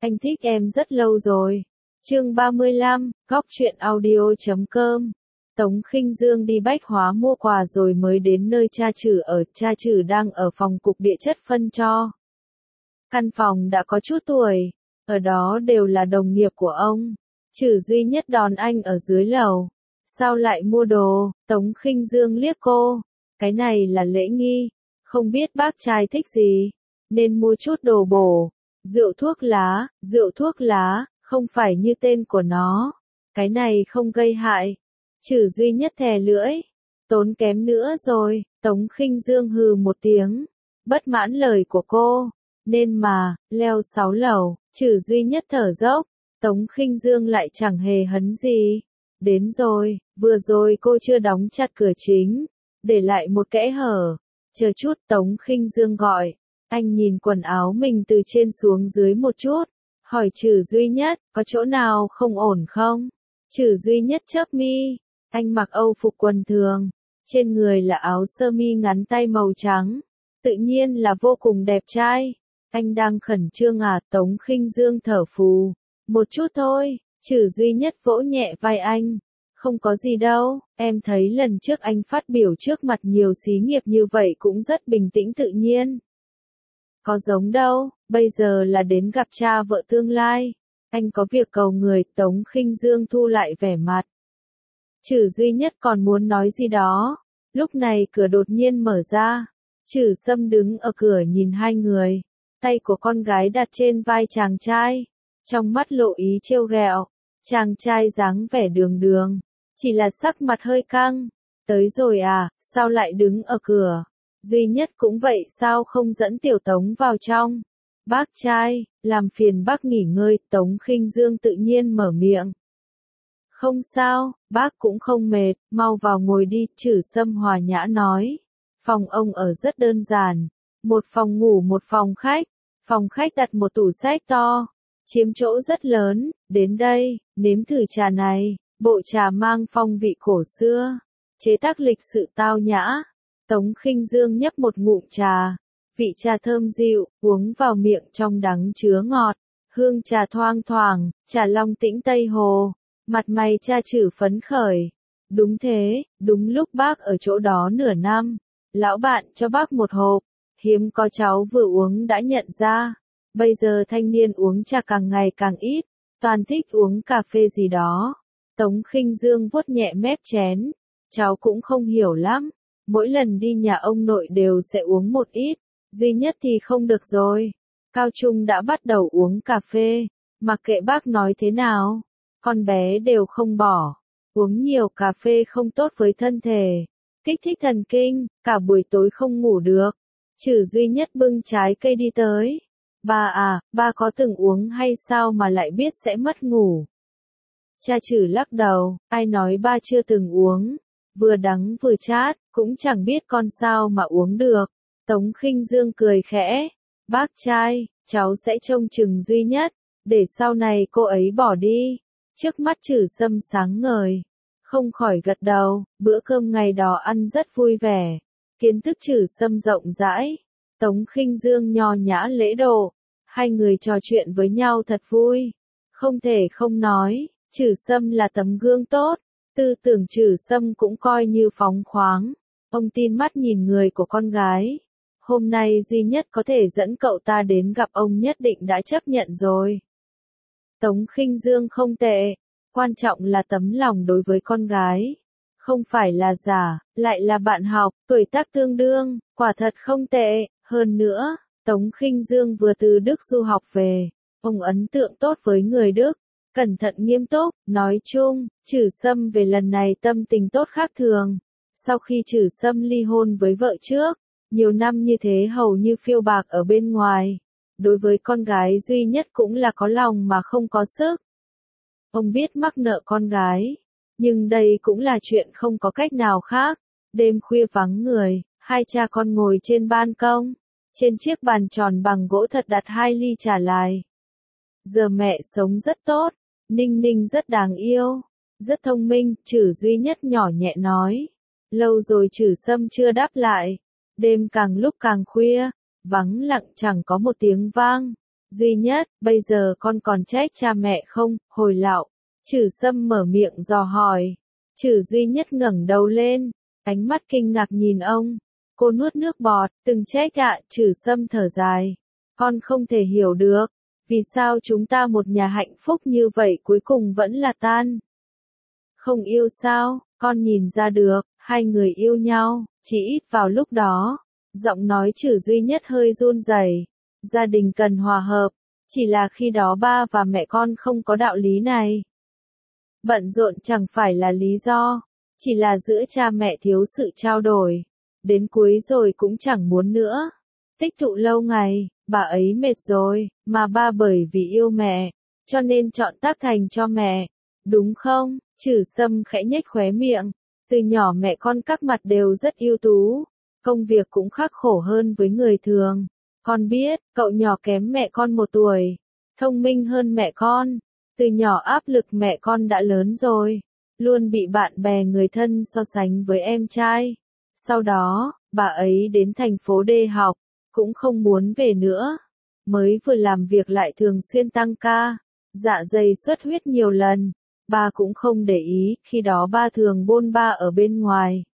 Anh thích em rất lâu rồi. Chương 35, Góc truyện audio.com. Tống Khinh Dương đi bách hóa mua quà rồi mới đến nơi cha Trử ở, cha Trử đang ở phòng cục địa chất phân cho. Căn phòng đã có chút tuổi, ở đó đều là đồng nghiệp của ông. Trử duy nhất đón anh ở dưới lầu. Sao lại mua đồ? Tống Khinh Dương liếc cô. Cái này là lễ nghi, không biết bác trai thích gì, nên mua chút đồ bổ. Rượu thuốc lá, không phải như tên của nó. Cái này không gây hại. Trử duy nhất thè lưỡi. Tốn kém nữa rồi, Tống Khinh Dương hừ một tiếng. Bất mãn lời của cô. Nên mà, leo 6 lầu, Trử duy nhất thở dốc. Tống Khinh Dương lại chẳng hề hấn gì. Đến rồi, vừa rồi cô chưa đóng chặt cửa chính, để lại một kẽ hở. Chờ chút, Tống Khinh Dương gọi. Anh nhìn quần áo mình từ trên xuống dưới một chút, hỏi Trử duy nhất, có chỗ nào không ổn không? Trử duy nhất chớp mi, anh mặc Âu phục quần thường, trên người là áo sơ mi ngắn tay màu trắng, tự nhiên là vô cùng đẹp trai. Anh đang khẩn trương à? Tống Khinh Dương thở phù, một chút thôi. Trử duy nhất vỗ nhẹ vai anh. Không có gì đâu, em thấy lần trước anh phát biểu trước mặt nhiều xí nghiệp như vậy cũng rất bình tĩnh tự nhiên. Có giống đâu, bây giờ là đến gặp cha vợ tương lai. Anh có việc cầu người. Tống Khinh Dương thu lại vẻ mặt. Trử duy nhất còn muốn nói gì đó. Lúc này cửa đột nhiên mở ra. Trử Sâm đứng ở cửa nhìn hai người. Tay của con gái đặt trên vai chàng trai. Trong mắt lộ ý trêu ghẹo. Chàng trai dáng vẻ đường đường. Chỉ là sắc mặt hơi căng. Tới rồi à, sao lại đứng ở cửa? Duy nhất cũng vậy, sao không dẫn Tiểu Tống vào trong? Bác trai, làm phiền bác nghỉ ngơi. Tống Khinh Dương tự nhiên mở miệng. Không sao, bác cũng không mệt, mau vào ngồi đi. Trử Sâm hòa nhã nói. Phòng ông ở rất đơn giản. Một phòng ngủ, một phòng khách. Phòng khách đặt một tủ sách to, chiếm chỗ rất lớn. Đến đây, nếm thử trà này. Bộ trà mang phong vị cổ xưa, chế tác lịch sự tao nhã. Tống Khinh Dương nhấp một ngụm trà, vị trà thơm dịu, uống vào miệng trong đắng chứa ngọt, hương trà thoang thoảng, trà long tĩnh Tây Hồ. Mặt mày cha Trử phấn khởi. Đúng thế, đúng lúc bác ở chỗ đó nửa năm, lão bạn cho bác một hộp, hiếm có cháu vừa uống đã nhận ra. Bây giờ thanh niên uống trà càng ngày càng ít, toàn thích uống cà phê gì đó. Tống Khinh Dương vuốt nhẹ mép chén. Cháu cũng không hiểu lắm. Mỗi lần đi nhà ông nội đều sẽ uống một ít. Duy nhất thì không được rồi. Cao trung đã bắt đầu uống cà phê. Mặc kệ bác nói thế nào, con bé đều không bỏ. Uống nhiều cà phê không tốt với thân thể. Kích thích thần kinh, cả buổi tối không ngủ được. Trử duy nhất bưng trái cây đi tới. Ba à, ba có từng uống hay sao mà lại biết sẽ mất ngủ? Cha Trử lắc đầu, ai nói ba chưa từng uống, vừa đắng vừa chát, cũng chẳng biết con sao mà uống được. Tống Khinh Dương cười khẽ, bác trai, cháu sẽ trông chừng duy nhất, để sau này cô ấy bỏ đi. Trước mắt Trử Sâm sáng ngời, không khỏi gật đầu. Bữa cơm ngày đó ăn rất vui vẻ, kiến thức Trử Sâm rộng rãi. Tống Khinh Dương nho nhã lễ độ, hai người trò chuyện với nhau thật vui. Không thể không nói, Trử Sâm là tấm gương tốt, tư tưởng Trử Sâm cũng coi như phóng khoáng. Ông tin mắt nhìn người của con gái. Hôm nay duy nhất có thể dẫn cậu ta đến gặp ông nhất định đã chấp nhận rồi. Tống Khinh Dương không tệ, quan trọng là tấm lòng đối với con gái. Không phải là giả, lại là bạn học, tuổi tác tương đương, quả thật không tệ. Hơn nữa, Tống Khinh Dương vừa từ Đức du học về, ông ấn tượng tốt với người Đức. Cẩn thận nghiêm túc, nói chung, Trử Sâm về lần này tâm tình tốt khác thường. Sau khi Trử Sâm ly hôn với vợ trước, nhiều năm như thế hầu như phiêu bạc ở bên ngoài. Đối với con gái duy nhất cũng là có lòng mà không có sức. Ông biết mắc nợ con gái, nhưng đây cũng là chuyện không có cách nào khác. Đêm khuya vắng người, hai cha con ngồi trên ban công. Trên chiếc bàn tròn bằng gỗ thật đặt 2 ly trà lai. Giờ mẹ sống rất tốt. Ninh Ninh rất đáng yêu, rất thông minh. Trử duy nhất nhỏ nhẹ nói. Lâu rồi Trử Sâm chưa đáp lại. Đêm càng lúc càng khuya, vắng lặng chẳng có một tiếng vang. Duy Nhất, bây giờ con còn trách cha mẹ không? Hồi Lạo, Trử Sâm mở miệng dò hỏi. Trử Duy Nhất ngẩng đầu lên, ánh mắt kinh ngạc nhìn ông. Cô nuốt nước bọt, từng trách ạ, Trử Sâm thở dài. Con không thể hiểu được, vì sao chúng ta một nhà hạnh phúc như vậy cuối cùng vẫn là tan. Không yêu sao, con nhìn ra được, hai người yêu nhau, chỉ ít vào lúc đó. Giọng nói Trử Duy Nhất hơi run rẩy. Gia đình cần hòa hợp, chỉ là khi đó ba và mẹ con không có đạo lý này. Bận rộn chẳng phải là lý do, chỉ là giữa cha mẹ thiếu sự trao đổi. Đến cuối rồi cũng chẳng muốn nữa. Tích tụ lâu ngày, bà ấy mệt rồi, mà ba bởi vì yêu mẹ, cho nên chọn tác thành cho mẹ. Đúng không? Trử Sâm khẽ nhếch khóe miệng. Từ nhỏ mẹ con các mặt đều rất ưu tú, công việc cũng khắc khổ hơn với người thường. Con biết, cậu nhỏ kém mẹ con 1 tuổi, thông minh hơn mẹ con. Từ nhỏ áp lực mẹ con đã lớn rồi, luôn bị bạn bè người thân so sánh với em trai. Sau đó, bà ấy đến thành phố D học, cũng không muốn về nữa. Mới vừa làm việc lại thường xuyên tăng ca, dạ dày xuất huyết nhiều lần. Ba cũng không để ý, khi đó ba thường bôn ba ở bên ngoài.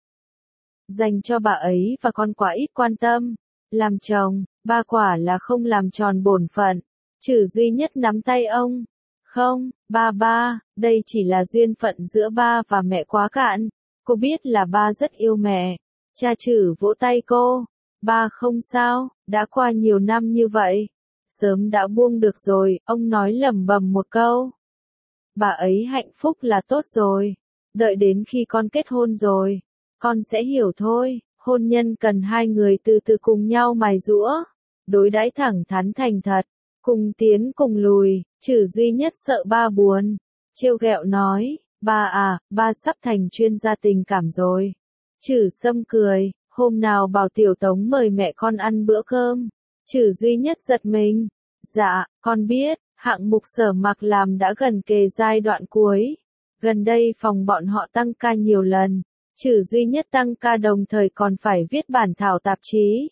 Dành cho bà ấy và con quá ít quan tâm. Làm chồng, ba quả là không làm tròn bổn phận. Trử Duy Nhất nắm tay ông. Không, ba, đây chỉ là duyên phận giữa ba và mẹ quá cạn. Cô biết là ba rất yêu mẹ. Cha Trử vỗ tay cô. Ba không sao, đã qua nhiều năm như vậy. Sớm đã buông được rồi, ông nói lẩm bẩm một câu. Bà ấy hạnh phúc là tốt rồi. Đợi đến khi con kết hôn rồi, con sẽ hiểu thôi. Hôn nhân cần hai người từ từ cùng nhau mài giũa, đối đãi thẳng thắn thành thật, cùng tiến cùng lùi. Trử Duy Nhất sợ ba buồn, trêu ghẹo nói, ba à, ba sắp thành chuyên gia tình cảm rồi. Trử Sâm cười, hôm nào bảo Tiểu Tống mời mẹ con ăn bữa cơm. Trử Duy Nhất giật mình, dạ, con biết, hạng mục Sở Mặc làm đã gần kề giai đoạn cuối. Gần đây phòng bọn họ tăng ca nhiều lần. Trử Duy Nhất tăng ca đồng thời còn phải viết bản thảo tạp chí.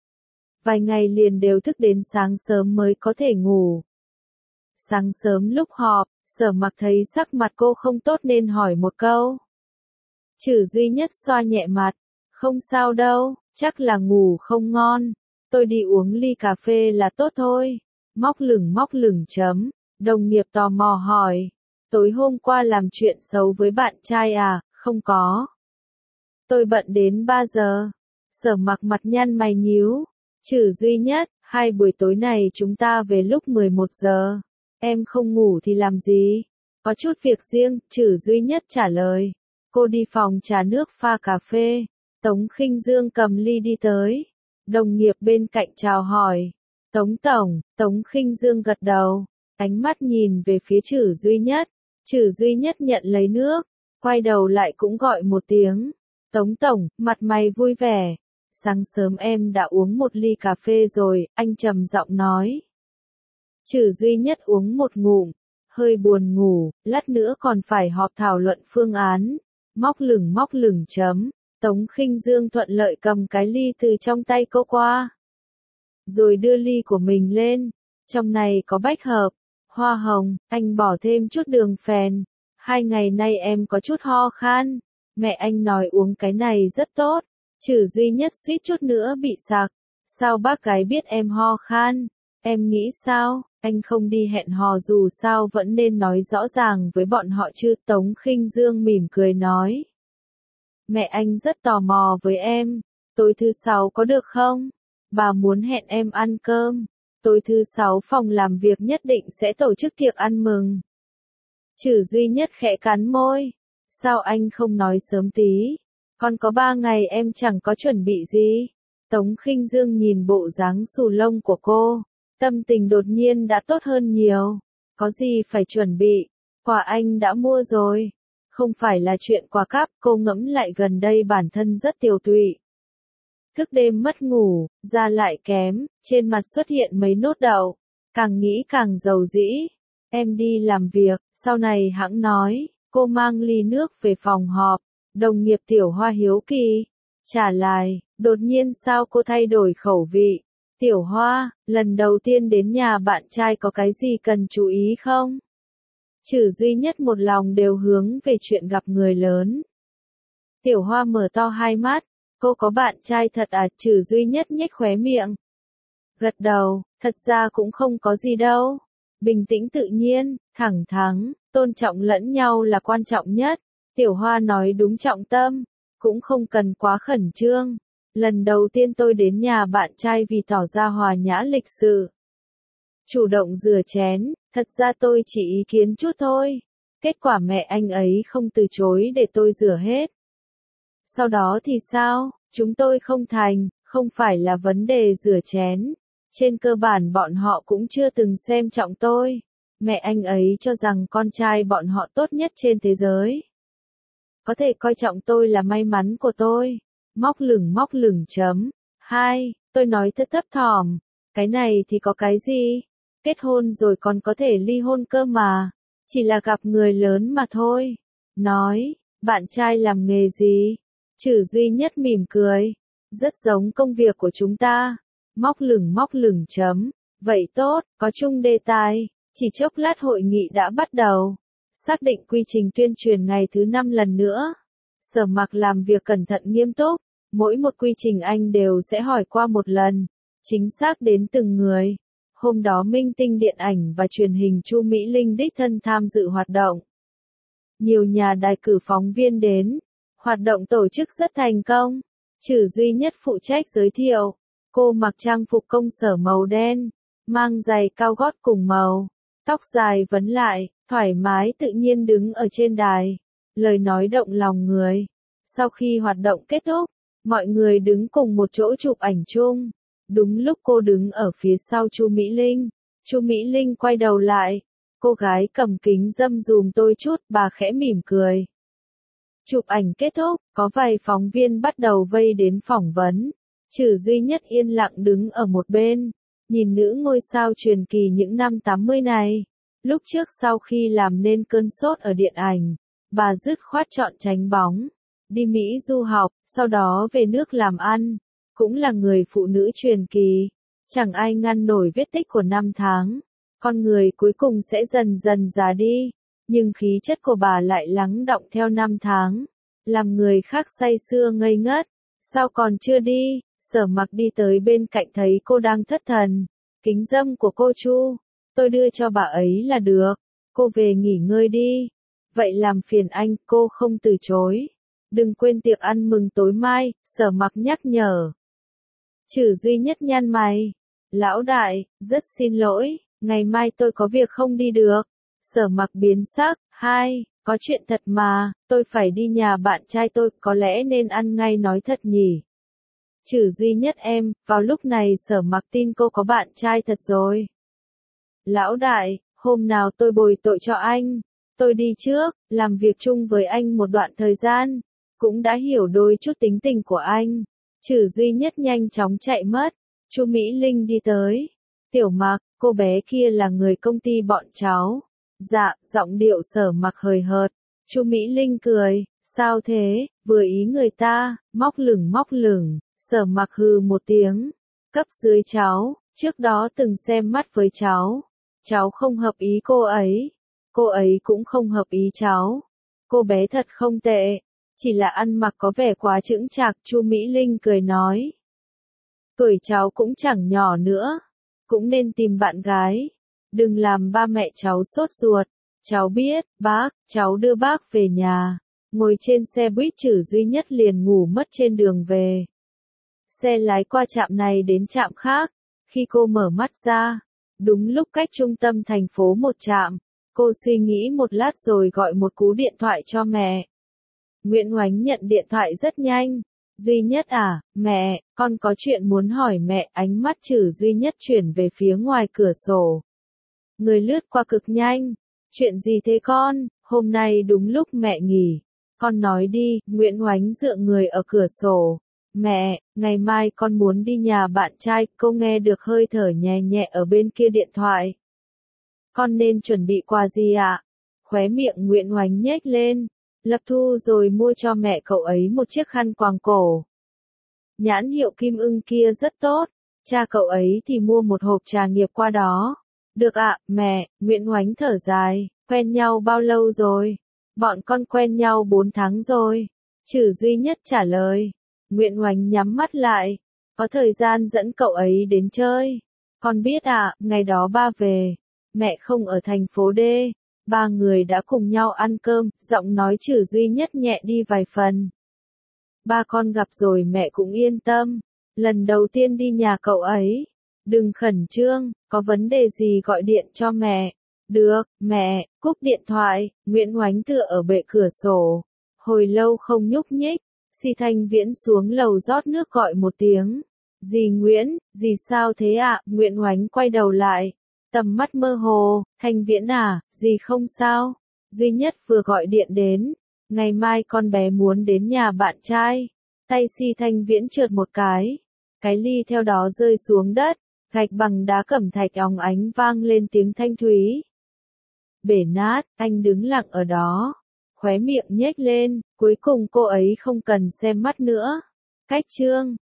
Vài ngày liền đều thức đến sáng sớm mới có thể ngủ. Sáng sớm lúc họp, Sở Mặc thấy sắc mặt cô không tốt nên hỏi một câu. Trử Duy Nhất xoa nhẹ mặt, không sao đâu, chắc là ngủ không ngon. Tôi đi uống ly cà phê là tốt thôi. Móc lửng chấm. Đồng nghiệp tò mò hỏi. Tối hôm qua làm chuyện xấu với bạn trai à? Không có. Tôi bận đến 3 giờ. Sở Mặc mặt nhăn mày nhíu. Trử Duy Nhất, 2 buổi tối này chúng ta về lúc 11 giờ. Em không ngủ thì làm gì? Có chút việc riêng, Trử Duy Nhất trả lời. Cô đi phòng trà nước pha cà phê. Tống Khinh Dương cầm ly đi tới. Đồng nghiệp bên cạnh chào hỏi. Tống Tổng, Tống Khinh Dương gật đầu. Ánh mắt nhìn về phía Trử Duy Nhất. Trử Duy Nhất nhận lấy nước. Quay đầu lại cũng gọi một tiếng. Tống Tổng, mặt mày vui vẻ. Sáng sớm em đã uống 1 ly cà phê rồi, anh trầm giọng nói. Trử Duy Nhất uống một ngụm, hơi buồn ngủ, lát nữa còn phải họp thảo luận phương án. Móc lửng chấm. Tống Khinh Dương thuận lợi cầm cái ly từ trong tay cô qua. Rồi đưa ly của mình lên. Trong này có bách hợp, hoa hồng, anh bỏ thêm chút đường phèn. 2 ngày nay em có chút ho khan. Mẹ anh nói uống cái này rất tốt. Trử Duy Nhất suýt chút nữa bị sặc. Sao bác gái biết em ho khan? Em nghĩ sao? Anh không đi hẹn hò dù sao vẫn nên nói rõ ràng với bọn họ chứ. Tống Khinh Dương mỉm cười nói. Mẹ anh rất tò mò với em. Tối thứ 6 có được không? Bà muốn hẹn em ăn cơm. Tối thứ 6 phòng làm việc nhất định sẽ tổ chức tiệc ăn mừng. Trử Duy Nhất khẽ cắn môi. Sao anh không nói sớm tí? Còn có 3 ngày em chẳng có chuẩn bị gì. Tống Khinh Dương nhìn bộ dáng xù lông của cô. Tâm tình đột nhiên đã tốt hơn nhiều. Có gì phải chuẩn bị? Quà anh đã mua rồi. Không phải là chuyện quà cáp, cô ngẫm lại gần đây bản thân rất tiều tụy. Thức đêm mất ngủ, da lại kém, trên mặt xuất hiện mấy nốt đậu. Càng nghĩ càng giàu dĩ. Em đi làm việc, sau này hẵng nói. Cô mang ly nước về phòng họp. Đồng nghiệp Tiểu Hoa hiếu kỳ. Trả lời, đột nhiên sao cô thay đổi khẩu vị? Tiểu Hoa, lần đầu tiên đến nhà bạn trai có cái gì cần chú ý không? Trừ duy nhất một lòng đều hướng về chuyện gặp người lớn. Tiểu Hoa mở to hai mắt, cô có bạn trai thật à? Trừ duy nhất nhếch khóe miệng. Gật đầu, thật ra cũng không có gì đâu. Bình tĩnh tự nhiên, thẳng thắn, tôn trọng lẫn nhau là quan trọng nhất. Tiểu Hoa nói đúng trọng tâm, cũng không cần quá khẩn trương. Lần đầu tiên tôi đến nhà bạn trai vì tỏ ra hòa nhã lịch sự. Chủ động rửa chén, thật ra tôi chỉ ý kiến chút thôi. Kết quả mẹ anh ấy không từ chối để tôi rửa hết. Sau đó thì sao? Chúng tôi không thành, không phải là vấn đề rửa chén. Trên cơ bản bọn họ cũng chưa từng xem trọng tôi. Mẹ anh ấy cho rằng con trai bọn họ tốt nhất trên thế giới. Có thể coi trọng tôi là may mắn của tôi. Móc lửng chấm. 2. Tôi nói thấp thỏm. Cái này thì có cái gì? Kết hôn rồi còn có thể ly hôn cơ mà. Chỉ là gặp người lớn mà thôi. Nói, bạn trai làm nghề gì? Trừ duy nhất mỉm cười. Rất giống công việc của chúng ta. Móc lửng chấm. Vậy tốt, có chung đề tài. Chỉ chốc lát hội nghị đã bắt đầu. Xác định quy trình tuyên truyền ngày thứ 5 lần nữa. Sở Mặc làm việc cẩn thận nghiêm túc. Mỗi một quy trình anh đều sẽ hỏi qua một lần. Chính xác đến từng người. Hôm đó minh tinh điện ảnh và truyền hình Chu Mỹ Linh đích thân tham dự hoạt động. Nhiều nhà đài cử phóng viên đến. Hoạt động tổ chức rất thành công. Trừ duy nhất phụ trách giới thiệu. Cô mặc trang phục công sở màu đen. Mang giày cao gót cùng màu. Tóc dài vấn lại, thoải mái tự nhiên đứng ở trên đài. Lời nói động lòng người. Sau khi hoạt động kết thúc, mọi người đứng cùng một chỗ chụp ảnh chung. Đúng lúc cô đứng ở phía sau Chu Mỹ Linh. Chu Mỹ Linh quay đầu lại. Cô gái cầm kính râm dùm tôi chút, bà khẽ mỉm cười. Chụp ảnh kết thúc, có vài phóng viên bắt đầu vây đến phỏng vấn. Trừ duy nhất yên lặng đứng ở một bên. Nhìn nữ ngôi sao truyền kỳ những năm 80 này. Lúc trước sau khi làm nên cơn sốt ở điện ảnh, bà dứt khoát chọn tránh bóng. Đi Mỹ du học, sau đó về nước làm ăn. Cũng là người phụ nữ truyền kỳ. Chẳng ai ngăn nổi vết tích của năm tháng. Con người cuối cùng sẽ dần dần già đi. Nhưng khí chất của bà lại lắng đọng theo năm tháng. Làm người khác say sưa ngây ngất. Sao còn chưa đi? Sở Mặc đi tới bên cạnh thấy cô đang thất thần. Kính dâm của cô Chu. Tôi đưa cho bà ấy là được. Cô về nghỉ ngơi đi. Vậy làm phiền anh, cô không từ chối. Đừng quên tiệc ăn mừng tối mai, Sở Mặc nhắc nhở. Trừ duy nhất nhăn mày. Lão đại, rất xin lỗi, ngày mai tôi có việc không đi được. Sở Mặc biến sắc. 2. Có chuyện thật mà, tôi phải đi nhà bạn trai tôi, có lẽ nên ăn ngay nói thật nhỉ. Trừ duy nhất em, vào lúc này Sở Mặc tin cô có bạn trai thật rồi. Lão đại, hôm nào tôi bồi tội cho anh. Tôi đi trước, làm việc chung với anh một đoạn thời gian. Cũng đã hiểu đôi chút tính tình của anh. Trừ duy nhất nhanh chóng chạy mất. Chu Mỹ Linh đi tới. Tiểu Mặc, cô bé kia là người công ty bọn cháu. Dạ, giọng điệu Sở Mặc hời hợt. Chu Mỹ Linh cười. Sao thế, vừa ý người ta, móc lửng. Sở Mặc hừ một tiếng. Cấp dưới cháu, trước đó từng xem mắt với cháu. Cháu không hợp ý cô ấy. Cô ấy cũng không hợp ý cháu. Cô bé thật không tệ. Chỉ là ăn mặc có vẻ quá chững chạc, Chu Mỹ Linh cười nói. Tuổi cháu cũng chẳng nhỏ nữa. Cũng nên tìm bạn gái. Đừng làm ba mẹ cháu sốt ruột. Cháu biết, bác, cháu đưa bác về nhà. Ngồi trên xe buýt Trừ duy nhất liền ngủ mất trên đường về. Xe lái qua trạm này đến trạm khác. Khi cô mở mắt ra, đúng lúc cách trung tâm thành phố một trạm, cô suy nghĩ một lát rồi gọi một cú điện thoại cho mẹ. Nguyễn Oánh nhận điện thoại rất nhanh. Duy nhất à, mẹ, con có chuyện muốn hỏi mẹ. Ánh mắt Trừ duy nhất chuyển về phía ngoài cửa sổ. Người lướt qua cực nhanh. Chuyện gì thế con, hôm nay đúng lúc mẹ nghỉ. Con nói đi, Nguyễn Oánh dựa người ở cửa sổ. Mẹ, ngày mai con muốn đi nhà bạn trai. Cô nghe được hơi thở nhẹ nhẹ ở bên kia điện thoại. Con nên chuẩn bị quà gì ạ? Khóe miệng Nguyễn Oánh nhếch lên. Lập thu rồi mua cho mẹ cậu ấy một chiếc khăn quàng cổ. Nhãn hiệu Kim Ưng kia rất tốt. Cha cậu ấy thì mua một hộp trà nghiệp qua đó. Được ạ, mẹ, Nguyễn Oánh thở dài, quen nhau bao lâu rồi? Bọn con quen nhau 4 tháng rồi. Trử duy nhất trả lời. Nguyễn Oánh nhắm mắt lại. Có thời gian dẫn cậu ấy đến chơi. Con biết ạ, ngày đó ba về. Mẹ không ở thành phố D. Ba người đã cùng nhau ăn cơm, giọng nói Trử duy nhất nhẹ đi vài phần. Ba con gặp rồi mẹ cũng yên tâm. Lần đầu tiên đi nhà cậu ấy. Đừng khẩn trương, có vấn đề gì gọi điện cho mẹ. Được, mẹ, cúp điện thoại, Nguyễn Oánh tựa ở bệ cửa sổ. Hồi lâu không nhúc nhích, Si Thanh Viễn xuống lầu rót nước gọi một tiếng. Dì Nguyễn, dì sao thế ạ? Nguyễn Oánh quay đầu lại. Tầm mắt mơ hồ, Thanh Viễn à, dì không sao. Duy nhất vừa gọi điện đến. Ngày mai con bé muốn đến nhà bạn trai. Tay Si Thanh Viễn trượt một cái. Cái ly theo đó rơi xuống đất. Gạch bằng đá cẩm thạch óng ánh vang lên tiếng thanh thúy. Bể nát, anh đứng lặng ở đó. Khóe miệng nhếch lên, cuối cùng cô ấy không cần xem mắt nữa. Cách chương